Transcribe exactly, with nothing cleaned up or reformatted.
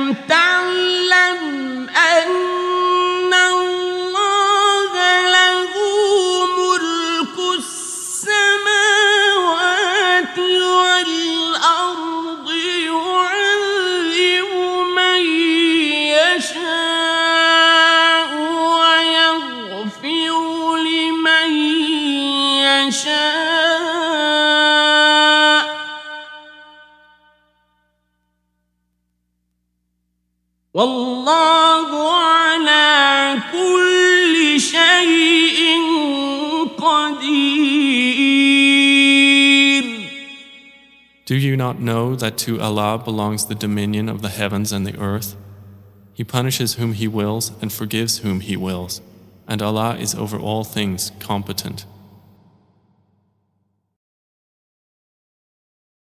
تعلم أن الله له ملك السماوات والأرض يعذب من يشاء ويغفر لمن يشاء والله على كل شيء قدير. Do you not know that to Allah belongs the dominion of the heavens and the earth? He punishes whom He wills and forgives whom He wills, and Allah is over all things competent.